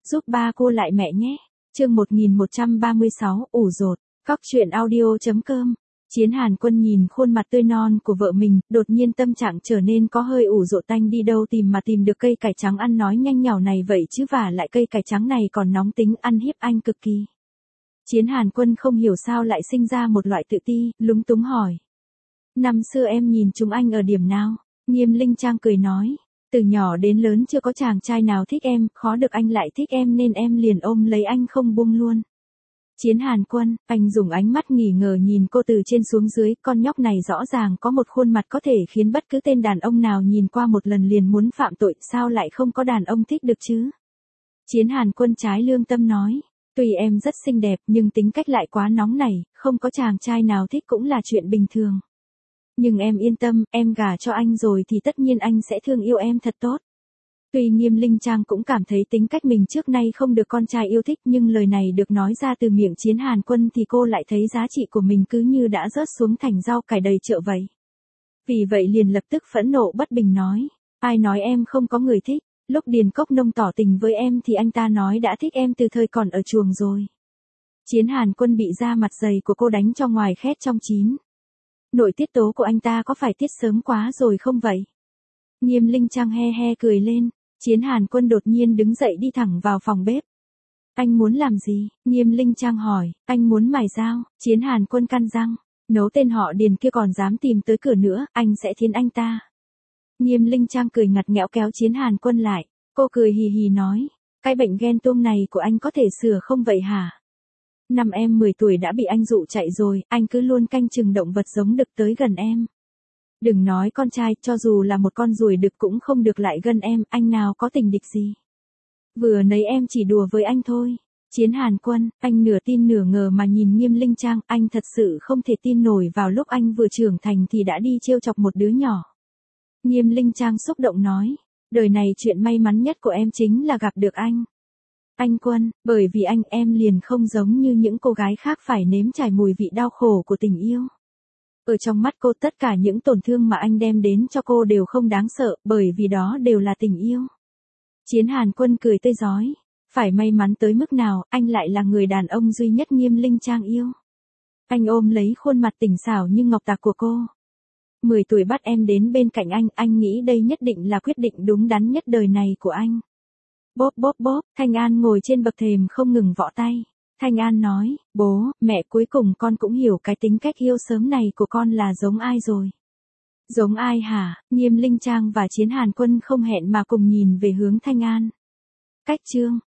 giúp ba cô lại mẹ nhé. Chương 1136, ủ rột. Cóc truyện audio.com. Chiến Hàn Quân nhìn khuôn mặt tươi non của vợ mình, đột nhiên tâm trạng trở nên có hơi ủ rột, tanh đi đâu tìm mà tìm được cây cải trắng ăn nói nhanh nhảu này vậy chứ, vả lại cây cải trắng này còn nóng tính ăn hiếp anh cực kỳ. Chiến Hàn Quân không hiểu sao lại sinh ra một loại tự ti, lúng túng hỏi. Năm xưa em nhìn chúng anh ở điểm nào? Nghiêm Linh Trang cười nói. Từ nhỏ đến lớn chưa có chàng trai nào thích em, khó được anh lại thích em nên em liền ôm lấy anh không buông luôn. Chiến Hàn Quân, anh dùng ánh mắt nghi ngờ nhìn cô từ trên xuống dưới, con nhóc này rõ ràng có một khuôn mặt có thể khiến bất cứ tên đàn ông nào nhìn qua một lần liền muốn phạm tội, sao lại không có đàn ông thích được chứ? Chiến Hàn Quân trái lương tâm nói, tuy em rất xinh đẹp nhưng tính cách lại quá nóng nảy, không có chàng trai nào thích cũng là chuyện bình thường. Nhưng em yên tâm, em gả cho anh rồi thì tất nhiên anh sẽ thương yêu em thật tốt. Tuy Nghiêm Linh Trang cũng cảm thấy tính cách mình trước nay không được con trai yêu thích, nhưng lời này được nói ra từ miệng Chiến Hàn Quân thì cô lại thấy giá trị của mình cứ như đã rớt xuống thành rau cải đầy chợ vậy. Vì vậy liền lập tức phẫn nộ bất bình nói, ai nói em không có người thích, lúc Điền Cốc Nông tỏ tình với em thì anh ta nói đã thích em từ thời còn ở chuồng rồi. Chiến Hàn Quân bị da mặt dày của cô đánh cho ngoài khét trong chín. Nội tiết tố của anh ta có phải tiết sớm quá rồi không vậy? Nghiêm Linh Trang he he cười lên. Chiến Hàn Quân đột nhiên đứng dậy đi thẳng vào phòng bếp. Anh muốn làm gì? Nghiêm Linh Trang hỏi. Anh muốn mài dao. Chiến Hàn Quân căn răng. Nấu tên họ Điền kia còn dám tìm tới cửa nữa, anh sẽ thiến anh ta. Nghiêm Linh Trang cười ngặt nghẽo kéo Chiến Hàn Quân lại. Cô cười hì hì nói. Cái bệnh ghen tuông này của anh có thể sửa không vậy hả? Năm em 10 tuổi đã bị anh dụ chạy rồi, anh cứ luôn canh chừng động vật giống đực tới gần em. Đừng nói con trai, cho dù là một con ruồi đực cũng không được lại gần em, anh nào có tình địch gì. Vừa nãy em chỉ đùa với anh thôi. Chiến Hàn Quân, anh nửa tin nửa ngờ mà nhìn Nghiêm Linh Trang, anh thật sự không thể tin nổi vào lúc anh vừa trưởng thành thì đã đi trêu chọc một đứa nhỏ. Nghiêm Linh Trang xúc động nói, đời này chuyện may mắn nhất của em chính là gặp được anh. Anh Quân, bởi vì anh em liền không giống như những cô gái khác phải nếm trải mùi vị đau khổ của tình yêu. Ở trong mắt cô tất cả những tổn thương mà anh đem đến cho cô đều không đáng sợ, bởi vì đó đều là tình yêu. Chiến Hàn Quân cười tươi rói. Phải may mắn tới mức nào, anh lại là người đàn ông duy nhất Nghiêm Linh Trang yêu. Anh ôm lấy khuôn mặt tỉnh xảo như ngọc tạc của cô. 10 tuổi bắt em đến bên cạnh anh nghĩ đây nhất định là quyết định đúng đắn nhất đời này của anh. Bóp bóp bóp, Thanh An ngồi trên bậc thềm không ngừng võ tay. Thanh An nói, bố, mẹ cuối cùng con cũng hiểu cái tính cách yêu sớm này của con là giống ai rồi. Giống ai hả? Nghiêm Linh Trang và Chiến Hàn Quân không hẹn mà cùng nhìn về hướng Thanh An. Cách chương